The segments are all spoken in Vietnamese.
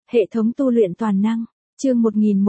Hệ thống tu luyện toàn năng, chương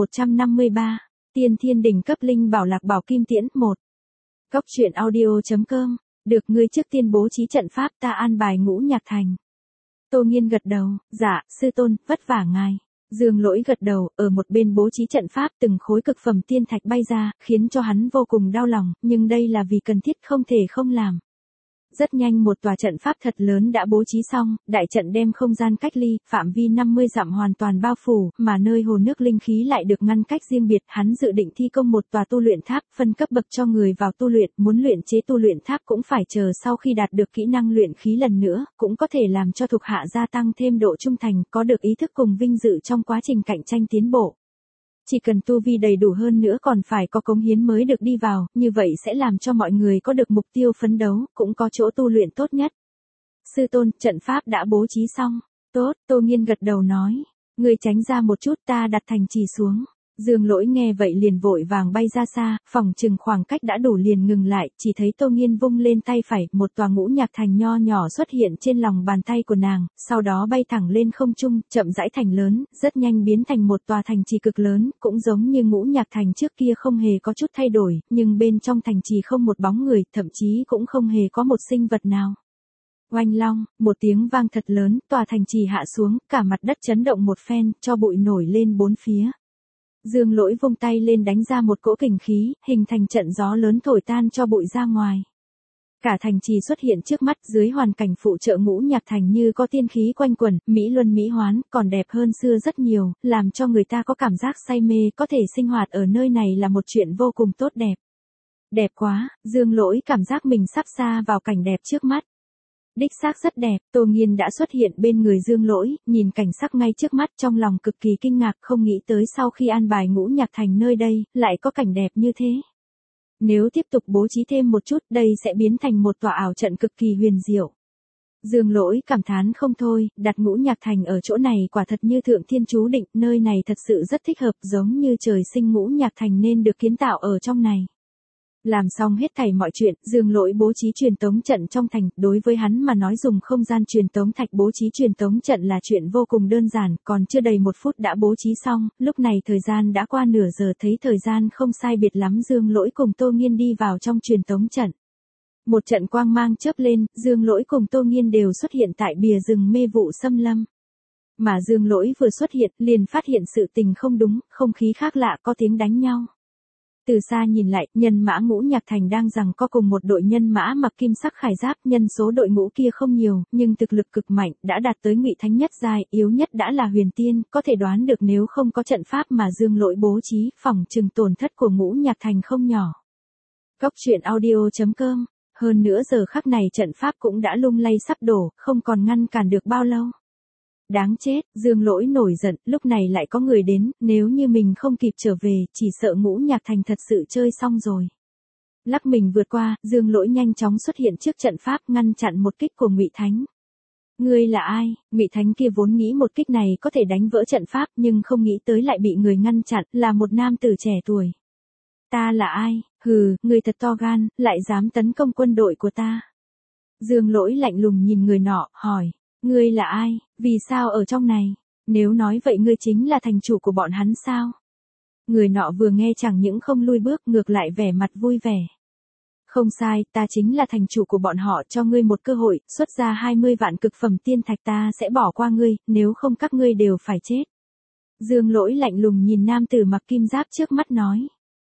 1153, tiên thiên đỉnh cấp linh bảo lạc bảo kim tiễn 1. Góc truyện audio.com, được ngươi trước tiên bố trí trận pháp ta an bài Ngũ Nhạc Thành. Tô Nghiên gật đầu, dạ, sư tôn, vất vả ngài. Dương Lỗi gật đầu, ở một bên bố trí trận pháp từng khối cực phẩm tiên thạch bay ra, khiến cho hắn vô cùng đau lòng, nhưng đây là vì cần thiết không thể không làm. Rất nhanh một tòa trận pháp thật lớn đã bố trí xong, đại trận đem không gian cách ly, phạm vi 50 dặm hoàn toàn bao phủ, mà nơi hồ nước linh khí lại được ngăn cách riêng biệt. Hắn dự định thi công một tòa tu luyện tháp, phân cấp bậc cho người vào tu luyện, muốn luyện chế tu luyện tháp cũng phải chờ sau khi đạt được kỹ năng luyện khí lần nữa, cũng có thể làm cho thuộc hạ gia tăng thêm độ trung thành, có được ý thức cùng vinh dự trong quá trình cạnh tranh tiến bộ. Chỉ cần tu vi đầy đủ hơn nữa còn phải có cống hiến mới được đi vào, như vậy sẽ làm cho mọi người có được mục tiêu phấn đấu, cũng có chỗ tu luyện tốt nhất. Sư tôn, trận pháp đã bố trí xong. Tốt, Tô Nghiên gật đầu nói. Người tránh ra một chút ta đặt thành trì xuống. Dương Lỗi nghe vậy liền vội vàng bay ra xa, phòng chừng khoảng cách đã đủ liền ngừng lại, chỉ thấy Tô Nghiên vung lên tay phải, một tòa Ngũ Nhạc Thành nho nhỏ xuất hiện trên lòng bàn tay của nàng, sau đó bay thẳng lên không trung, chậm rãi thành lớn, rất nhanh biến thành một tòa thành trì cực lớn, cũng giống như Ngũ Nhạc Thành trước kia không hề có chút thay đổi, nhưng bên trong thành trì không một bóng người, thậm chí cũng không hề có một sinh vật nào. Oanh long, một tiếng vang thật lớn, tòa thành trì hạ xuống, cả mặt đất chấn động một phen, cho bụi nổi lên bốn phía. Dương Lỗi vung tay lên đánh ra một cỗ kình khí, hình thành trận gió lớn thổi tan cho bụi ra ngoài. Cả thành trì xuất hiện trước mắt, dưới hoàn cảnh phụ trợ Ngũ Nhạc Thành như có tiên khí quanh quẩn, mỹ luân mỹ hoán, còn đẹp hơn xưa rất nhiều, làm cho người ta có cảm giác say mê, có thể sinh hoạt ở nơi này là một chuyện vô cùng tốt đẹp. Đẹp quá, Dương Lỗi cảm giác mình sắp xa vào cảnh đẹp trước mắt. Đích xác rất đẹp, Tô Nghiên đã xuất hiện bên người Dương Lỗi, nhìn cảnh sắc ngay trước mắt trong lòng cực kỳ kinh ngạc, không nghĩ tới sau khi an bài Ngũ Nhạc Thành nơi đây, lại có cảnh đẹp như thế. Nếu tiếp tục bố trí thêm một chút, đây sẽ biến thành một tòa ảo trận cực kỳ huyền diệu. Dương Lỗi cảm thán không thôi, đặt Ngũ Nhạc Thành ở chỗ này quả thật như thượng thiên chú định, nơi này thật sự rất thích hợp, giống như trời sinh Ngũ Nhạc Thành nên được kiến tạo ở trong này. Làm xong hết thảy mọi chuyện, Dương Lỗi bố trí truyền tống trận trong thành, đối với hắn mà nói dùng không gian truyền tống thạch bố trí truyền tống trận là chuyện vô cùng đơn giản, còn chưa đầy 1 phút đã bố trí xong, lúc này thời gian đã qua nửa giờ, thấy thời gian không sai biệt lắm, Dương Lỗi cùng Tô Nghiên đi vào trong truyền tống trận. Một trận quang mang chớp lên, Dương Lỗi cùng Tô Nghiên đều xuất hiện tại bìa rừng mê vụ xâm lâm. Mà Dương Lỗi vừa xuất hiện, liền phát hiện sự tình không đúng, không khí khác lạ, có tiếng đánh nhau. Từ xa nhìn lại, nhân mã Ngũ Nhạc Thành đang giằng co cùng một đội nhân mã mặc kim sắc khải giáp, nhân số đội ngũ kia không nhiều, nhưng thực lực cực mạnh, đã đạt tới Ngụy Thánh nhất giai, yếu nhất đã là Huyền Tiên, có thể đoán được nếu không có trận pháp mà Dương Lỗi bố trí, phỏng chừng tổn thất của Ngũ Nhạc Thành không nhỏ. Góc truyện audio.com, hơn nữa giờ khắc này trận pháp cũng đã lung lay sắp đổ, không còn ngăn cản được bao lâu. Đáng chết, Dương Lỗi nổi giận, lúc này lại có người đến, nếu như mình không kịp trở về, chỉ sợ Ngũ Nhạc Thành thật sự chơi xong rồi. Lắc mình vượt qua, Dương Lỗi nhanh chóng xuất hiện trước trận pháp, ngăn chặn một kích của Ngụy Thánh. Ngươi là ai? Ngụy Thánh kia vốn nghĩ một kích này có thể đánh vỡ trận pháp, nhưng không nghĩ tới lại bị người ngăn chặn, là một nam tử trẻ tuổi. Ta là ai? Hừ, ngươi thật to gan, lại dám tấn công quân đội của ta. Dương Lỗi lạnh lùng nhìn người nọ, hỏi. Ngươi là ai, vì sao ở trong này? Nếu nói vậy ngươi chính là thành chủ của bọn hắn sao? Người nọ vừa nghe chẳng những không lui bước, ngược lại vẻ mặt vui vẻ. Không sai, ta chính là thành chủ của bọn họ, cho ngươi một cơ hội, xuất ra 20 vạn cực phẩm tiên thạch ta sẽ bỏ qua ngươi, nếu không các ngươi đều phải chết. Dương Lỗi lạnh lùng nhìn nam tử mặc kim giáp trước mắt nói.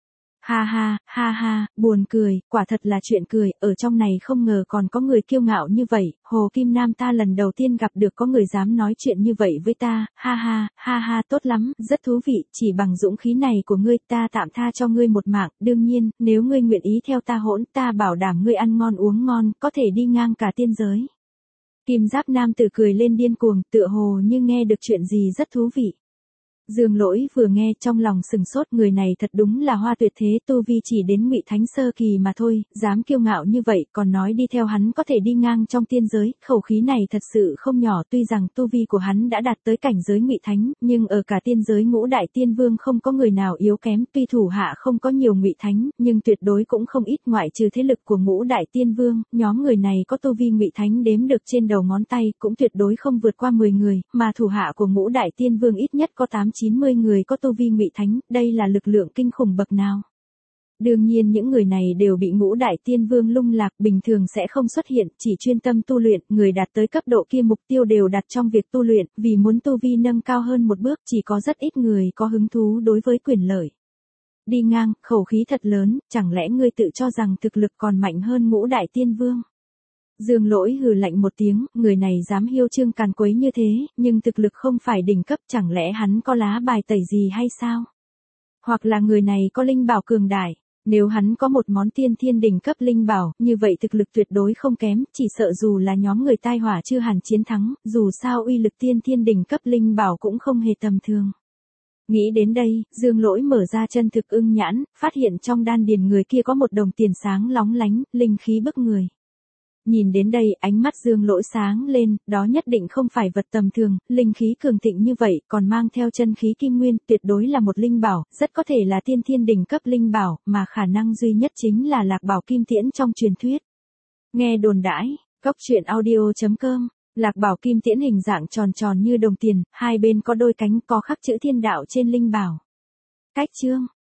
Ha ha, buồn cười, quả thật là chuyện cười, ở trong này không ngờ còn có người kiêu ngạo như vậy, Hồ Kim Nam ta lần đầu tiên gặp được có người dám nói chuyện như vậy với ta, ha, tốt lắm, rất thú vị, chỉ bằng dũng khí này của ngươi ta tạm tha cho ngươi một mạng, đương nhiên, nếu ngươi nguyện ý theo ta hỗn, ta bảo đảm ngươi ăn ngon uống ngon, có thể đi ngang cả tiên giới. Kim Giáp Nam tử cười lên điên cuồng, tựa hồ như nghe được chuyện gì rất thú vị. Dương Lỗi vừa nghe trong lòng sừng sốt, người này thật đúng là hoa tuyệt thế, tu vi chỉ đến Ngụy Thánh sơ kỳ mà thôi, dám kiêu ngạo như vậy, còn nói đi theo hắn có thể đi ngang trong tiên giới, khẩu khí này thật sự không nhỏ, tuy rằng tu vi của hắn đã đạt tới cảnh giới Ngụy Thánh, nhưng ở cả tiên giới Ngũ Đại Tiên Vương không có người nào yếu kém, tuy thủ hạ không có nhiều Ngụy Thánh, nhưng tuyệt đối cũng không ít, ngoại trừ thế lực của Ngũ Đại Tiên Vương, nhóm người này có tu vi Ngụy Thánh đếm được trên đầu ngón tay, cũng tuyệt đối không vượt qua 10 người, mà thủ hạ của Ngũ Đại Tiên Vương ít nhất có 8-90 người có tu vi Ngụy Thánh, đây là lực lượng kinh khủng bậc nào. Đương nhiên những người này đều bị Ngũ Đại Tiên Vương lung lạc, bình thường sẽ không xuất hiện, chỉ chuyên tâm tu luyện, người đạt tới cấp độ kia mục tiêu đều đặt trong việc tu luyện, vì muốn tu vi nâng cao hơn một bước, chỉ có rất ít người có hứng thú đối với quyền lợi. Đi ngang, khẩu khí thật lớn, chẳng lẽ ngươi tự cho rằng thực lực còn mạnh hơn Ngũ Đại Tiên Vương? Dương Lỗi hừ lạnh một tiếng, người này dám hiêu trương càn quấy như thế, nhưng thực lực không phải đỉnh cấp, chẳng lẽ hắn có lá bài tẩy gì hay sao? Hoặc là người này có linh bảo cường đại, nếu hắn có một món tiên thiên đỉnh cấp linh bảo, như vậy thực lực tuyệt đối không kém, chỉ sợ dù là nhóm người tai họa chưa hẳn chiến thắng, dù sao uy lực tiên thiên đỉnh cấp linh bảo cũng không hề tầm thường. Nghĩ đến đây, Dương Lỗi mở ra chân thực ưng nhãn, phát hiện trong đan điền người kia có một đồng tiền sáng lóng lánh, linh khí bức người. Nhìn đến đây, ánh mắt Dương Lỗi sáng lên, đó nhất định không phải vật tầm thường, linh khí cường thịnh như vậy, còn mang theo chân khí kim nguyên, tuyệt đối là một linh bảo, rất có thể là tiên thiên đỉnh cấp linh bảo, mà khả năng duy nhất chính là Lạc Bảo Kim Tiễn trong truyền thuyết. Nghe đồn đãi, coctruyện.audio.com, Lạc Bảo Kim Tiễn hình dạng tròn tròn như đồng tiền, hai bên có đôi cánh, có khắc chữ thiên đạo trên linh bảo. Cách chương